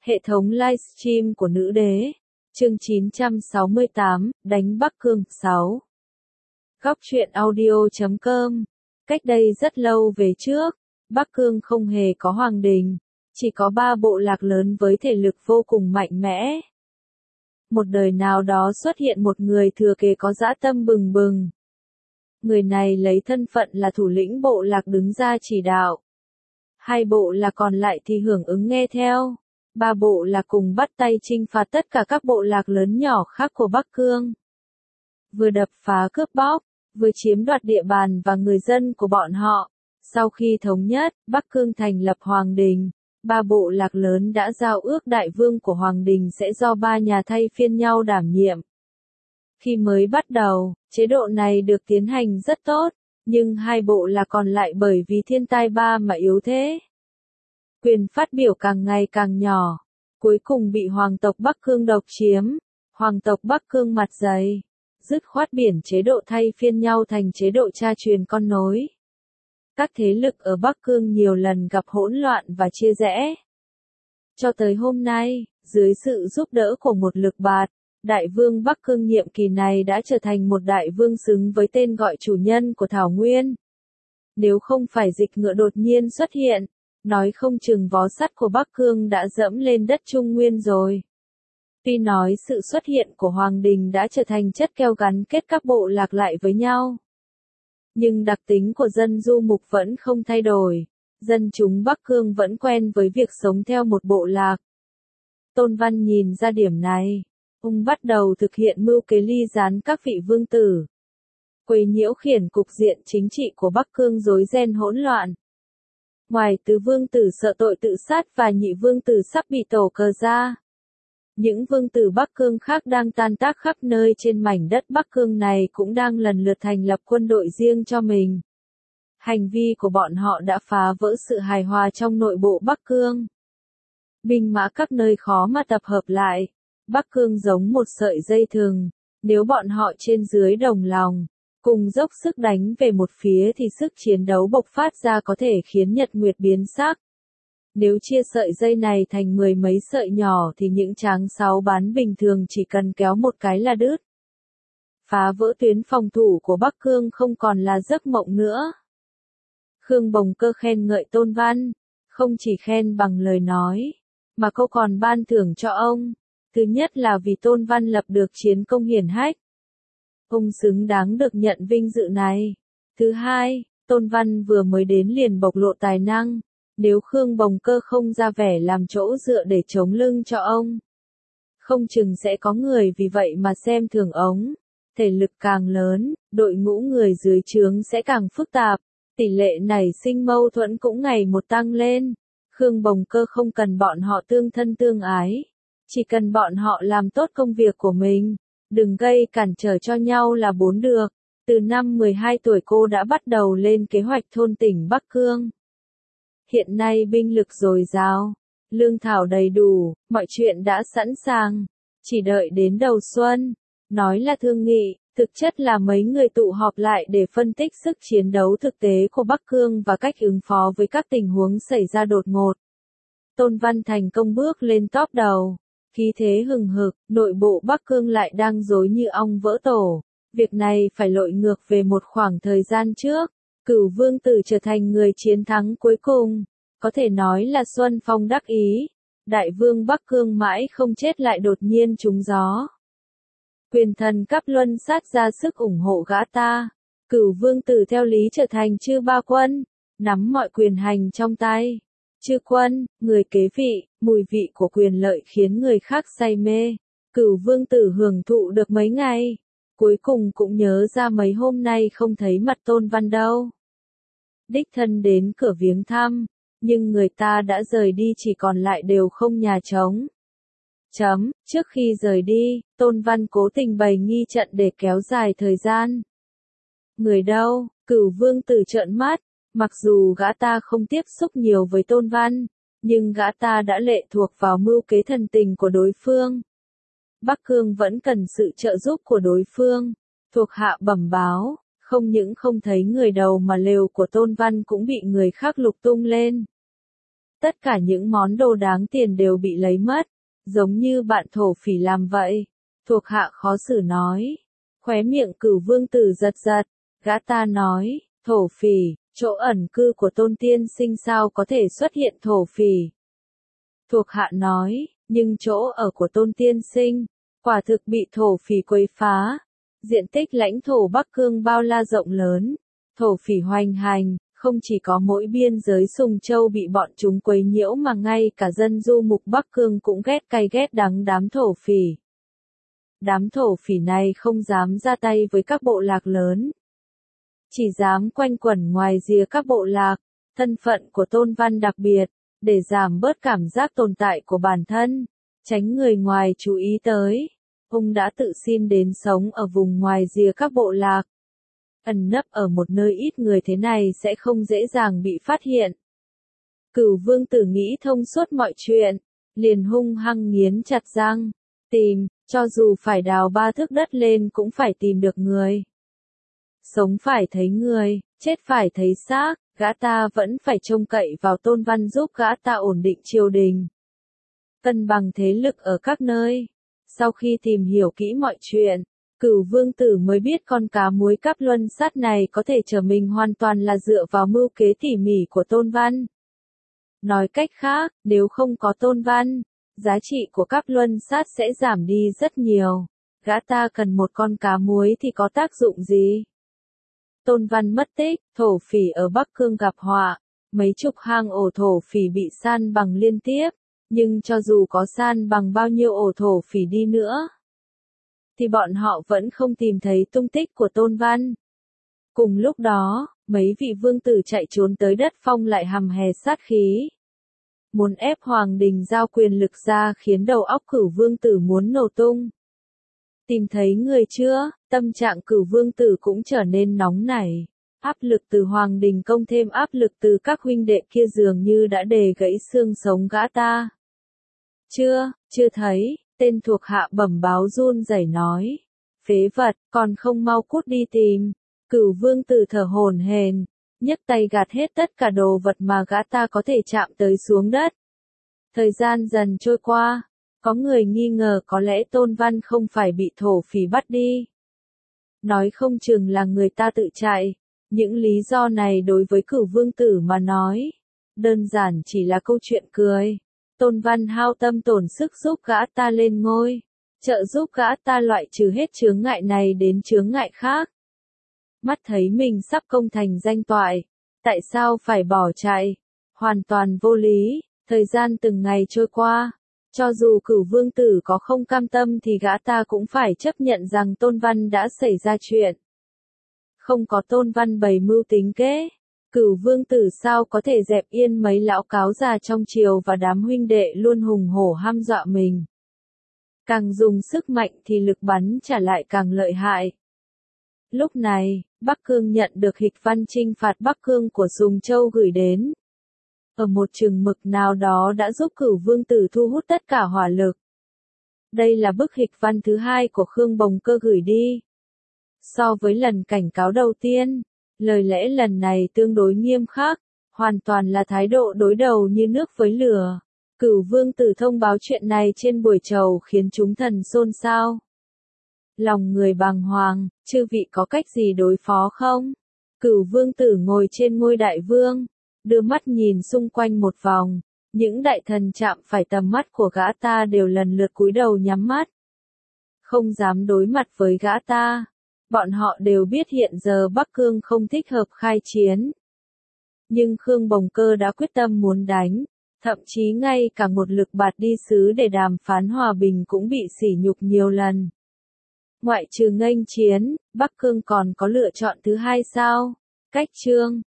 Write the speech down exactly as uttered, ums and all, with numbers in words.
Hệ thống livestream của nữ đế. Chương chín trăm sáu mươi tám, đánh Bắc Cương. sáu. Góc truyện audio chấm com. Cách đây rất lâu về trước, Bắc Cương không hề có hoàng đình, chỉ có ba bộ lạc lớn với thể lực vô cùng mạnh mẽ. Một đời nào đó xuất hiện một người thừa kế có dã tâm bừng bừng. Người này lấy thân phận là thủ lĩnh bộ lạc đứng ra chỉ đạo. Hai bộ lạc còn lại thì hưởng ứng nghe theo. Ba bộ lạc cùng bắt tay chinh phạt tất cả các bộ lạc lớn nhỏ khác của Bắc Cương. Vừa đập phá cướp bóc, vừa chiếm đoạt địa bàn và người dân của bọn họ. Sau khi thống nhất, Bắc Cương thành lập hoàng đình. Ba bộ lạc lớn đã giao ước đại vương của hoàng đình sẽ do ba nhà thay phiên nhau đảm nhiệm. Khi mới bắt đầu, chế độ này được tiến hành rất tốt, nhưng hai bộ lạc còn lại bởi vì thiên tai ba mà yếu thế. Quyền phát biểu càng ngày càng nhỏ, cuối cùng bị hoàng tộc Bắc Cương độc chiếm. Hoàng tộc Bắc Cương mặt dày, dứt khoát biển chế độ thay phiên nhau thành chế độ cha truyền con nối. Các thế lực ở Bắc Cương nhiều lần gặp hỗn loạn và chia rẽ. Cho tới hôm nay, dưới sự giúp đỡ của một lực bạt, đại vương Bắc Cương nhiệm kỳ này đã trở thành một đại vương xứng với tên gọi chủ nhân của Thảo Nguyên. Nếu không phải dịch ngựa đột nhiên xuất hiện, nói không chừng vó sắt của Bắc Cương đã dẫm lên đất Trung Nguyên rồi. Tuy nói sự xuất hiện của Hoàng Đình đã trở thành chất keo gắn kết các bộ lạc lại với nhau. Nhưng đặc tính của dân du mục vẫn không thay đổi. Dân chúng Bắc Cương vẫn quen với việc sống theo một bộ lạc. Tôn Văn nhìn ra điểm này. Ông bắt đầu thực hiện mưu kế ly gián các vị vương tử. Quấy nhiễu khiển cục diện chính trị của Bắc Cương rối ren hỗn loạn. Ngoài tứ vương tử sợ tội tự sát và nhị vương tử sắp bị tổ cờ ra, những vương tử Bắc Cương khác đang tan tác khắp nơi trên mảnh đất Bắc Cương này cũng đang lần lượt thành lập quân đội riêng cho mình. Hành vi của bọn họ đã phá vỡ sự hài hòa trong nội bộ Bắc Cương. Binh mã các nơi khó mà tập hợp lại. Bắc Cương giống một sợi dây thừng, nếu bọn họ trên dưới đồng lòng, cùng dốc sức đánh về một phía thì sức chiến đấu bộc phát ra có thể khiến nhật nguyệt biến sắc. Nếu chia sợi dây này thành mười mấy sợi nhỏ thì những tráng sáu bán bình thường chỉ cần kéo một cái là đứt. Phá vỡ tuyến phòng thủ của Bắc Cương không còn là giấc mộng nữa. Khương Bồng Cơ khen ngợi Tôn Văn, không chỉ khen bằng lời nói, mà cô còn ban thưởng cho ông. Thứ nhất là vì Tôn Văn lập được chiến công hiển hách. Ông xứng đáng được nhận vinh dự này. Thứ hai, Tôn Văn vừa mới đến liền bộc lộ tài năng. Nếu Khương Bồng Cơ không ra vẻ làm chỗ dựa để chống lưng cho ông, không chừng sẽ có người vì vậy mà xem thường ông. Thể lực càng lớn, đội ngũ người dưới trướng sẽ càng phức tạp. Tỷ lệ nảy sinh mâu thuẫn cũng ngày một tăng lên. Khương Bồng Cơ không cần bọn họ tương thân tương ái. Chỉ cần bọn họ làm tốt công việc của mình, đừng gây cản trở cho nhau là bốn được. Từ năm mười hai tuổi cô đã bắt đầu lên kế hoạch thôn tỉnh Bắc Cương. Hiện nay binh lực dồi dào, lương thảo đầy đủ, mọi chuyện đã sẵn sàng, chỉ đợi đến đầu xuân. Nói là thương nghị, thực chất là mấy người tụ họp lại để phân tích sức chiến đấu thực tế của Bắc Cương và cách ứng phó với các tình huống xảy ra đột ngột. Tôn Văn thành công bước lên top đầu. Khí thế hừng hực, nội bộ Bắc Cương lại đang rối như ong vỡ tổ. Việc này phải lội ngược về một khoảng thời gian trước. Cửu vương tử trở thành người chiến thắng cuối cùng. Có thể nói là Xuân Phong đắc ý. Đại vương Bắc Cương mãi không chết lại đột nhiên trúng gió. Quyền thần Cáp Luân sát ra sức ủng hộ gã ta. Cửu vương tử theo lý trở thành chư ba quân, nắm mọi quyền hành trong tay. Chư quân, người kế vị, mùi vị của quyền lợi khiến người khác say mê. Cửu vương tử hưởng thụ được mấy ngày, cuối cùng cũng nhớ ra mấy hôm nay không thấy mặt Tôn Văn đâu. Đích thân đến cửa viếng thăm, nhưng người ta đã rời đi chỉ còn lại đều không nhà trống. Chấm, trước khi rời đi, Tôn Văn cố tình bày nghi trận để kéo dài thời gian. Người đâu? Cửu vương tử trợn mắt. Mặc dù gã ta không tiếp xúc nhiều với Tôn Văn, nhưng gã ta đã lệ thuộc vào mưu kế thần tình của đối phương. Bắc Cương vẫn cần sự trợ giúp của đối phương. Thuộc hạ bẩm báo, không những không thấy người đầu mà lều của Tôn Văn cũng bị người khác lục tung lên. Tất cả những món đồ đáng tiền đều bị lấy mất, giống như bạn thổ phỉ làm vậy. Thuộc hạ khó xử nói. Khóe miệng Cửu Vương Tử giật giật, gã ta nói, thổ phỉ, chỗ ẩn cư của Tôn tiên sinh sao có thể xuất hiện thổ phỉ. Thuộc hạ nói, nhưng chỗ ở của Tôn tiên sinh, quả thực bị thổ phỉ quấy phá. Diện tích lãnh thổ Bắc Cương bao la rộng lớn, thổ phỉ hoành hành, không chỉ có mỗi biên giới Sùng Châu bị bọn chúng quấy nhiễu mà ngay cả dân du mục Bắc Cương cũng ghét cay ghét đắng đám thổ phỉ. Đám thổ phỉ này không dám ra tay với các bộ lạc lớn, chỉ dám quanh quẩn ngoài rìa các bộ lạc. Thân phận của Tôn Văn đặc biệt, để giảm bớt cảm giác tồn tại của bản thân, tránh người ngoài chú ý tới. Ông đã tự xin đến sống ở vùng ngoài rìa các bộ lạc. Ẩn nấp ở một nơi ít người thế này sẽ không dễ dàng bị phát hiện. Cửu Vương Tử nghĩ thông suốt mọi chuyện, liền hung hăng nghiến chặt răng, tìm, cho dù phải đào ba thước đất lên cũng phải tìm được người. Sống phải thấy người, chết phải thấy xác, gã ta vẫn phải trông cậy vào Tôn Văn giúp gã ta ổn định triều đình, cân bằng thế lực ở các nơi. Sau khi tìm hiểu kỹ mọi chuyện, Cửu Vương Tử mới biết con cá muối cáp luân sát này có thể trở mình hoàn toàn là dựa vào mưu kế tỉ mỉ của Tôn Văn. Nói cách khác, nếu không có Tôn Văn, giá trị của cáp luân sát sẽ giảm đi rất nhiều. Gã ta cần một con cá muối thì có tác dụng gì? Tôn Văn mất tích, thổ phỉ ở Bắc Cương gặp họa, mấy chục hang ổ thổ phỉ bị san bằng liên tiếp. Nhưng cho dù có san bằng bao nhiêu ổ thổ phỉ đi nữa, thì bọn họ vẫn không tìm thấy tung tích của Tôn Văn. Cùng lúc đó, mấy vị vương tử chạy trốn tới đất phong lại hầm hè sát khí, muốn ép Hoàng Đình giao quyền lực ra, khiến đầu óc Cửu Vương Tử muốn nổ tung. Tìm thấy người chưa? Tâm trạng Cửu Vương Tử cũng trở nên nóng nảy. Áp lực từ Hoàng Đình công thêm áp lực từ các huynh đệ kia dường như đã đè gãy xương sống gã ta. Chưa, chưa thấy, tên thuộc hạ bẩm báo run rẩy nói. Phế vật, còn không mau cút đi tìm. Cửu Vương Tử thở hổn hển, nhấc tay gạt hết tất cả đồ vật mà gã ta có thể chạm tới xuống đất. Thời gian dần trôi qua, có người nghi ngờ có lẽ Tôn Văn không phải bị thổ phỉ bắt đi. Nói không chừng là người ta tự chạy. Những lý do này đối với Cửu Vương Tử mà nói, đơn giản chỉ là câu chuyện cười. Tôn Văn hao tâm tổn sức giúp gã ta lên ngôi, trợ giúp gã ta loại trừ hết chướng ngại này đến chướng ngại khác. Mắt thấy mình sắp công thành danh toại, tại sao phải bỏ chạy? Hoàn toàn vô lý. Thời gian từng ngày trôi qua, cho dù Cửu Vương Tử có không cam tâm thì gã ta cũng phải chấp nhận rằng Tôn Văn đã xảy ra chuyện. Không có Tôn Văn bày mưu tính kế, Cửu Vương Tử sao có thể dẹp yên mấy lão cáo già trong triều và đám huynh đệ luôn hùng hổ hăm dọa mình. Càng dùng sức mạnh thì lực bắn trả lại càng lợi hại. Lúc này, Bắc Cương nhận được hịch văn trinh phạt Bắc Cương của Sùng Châu gửi đến. Ở một chừng mực nào đó đã giúp Cửu Vương Tử thu hút tất cả hỏa lực. Đây là bức hịch văn thứ hai của Khương Bồng Cơ gửi đi. So với lần cảnh cáo đầu tiên, lời lẽ lần này tương đối nghiêm khắc, hoàn toàn là thái độ đối đầu như nước với lửa. Cửu Vương Tử thông báo chuyện này trên buổi trầu khiến chúng thần xôn xao. Lòng người bàng hoàng, chư vị có cách gì đối phó không? Cửu Vương Tử ngồi trên ngôi đại vương, đưa mắt nhìn xung quanh một vòng, những đại thần chạm phải tầm mắt của gã ta đều lần lượt cúi đầu nhắm mắt. Không dám đối mặt với gã ta. Bọn họ đều biết hiện giờ Bắc Cương không thích hợp khai chiến. Nhưng Khương Bồng Cơ đã quyết tâm muốn đánh, thậm chí ngay cả một lực bạt đi sứ để đàm phán hòa bình cũng bị sỉ nhục nhiều lần. Ngoại trừ nghênh chiến, Bắc Cương còn có lựa chọn thứ hai sao? Cách Trương,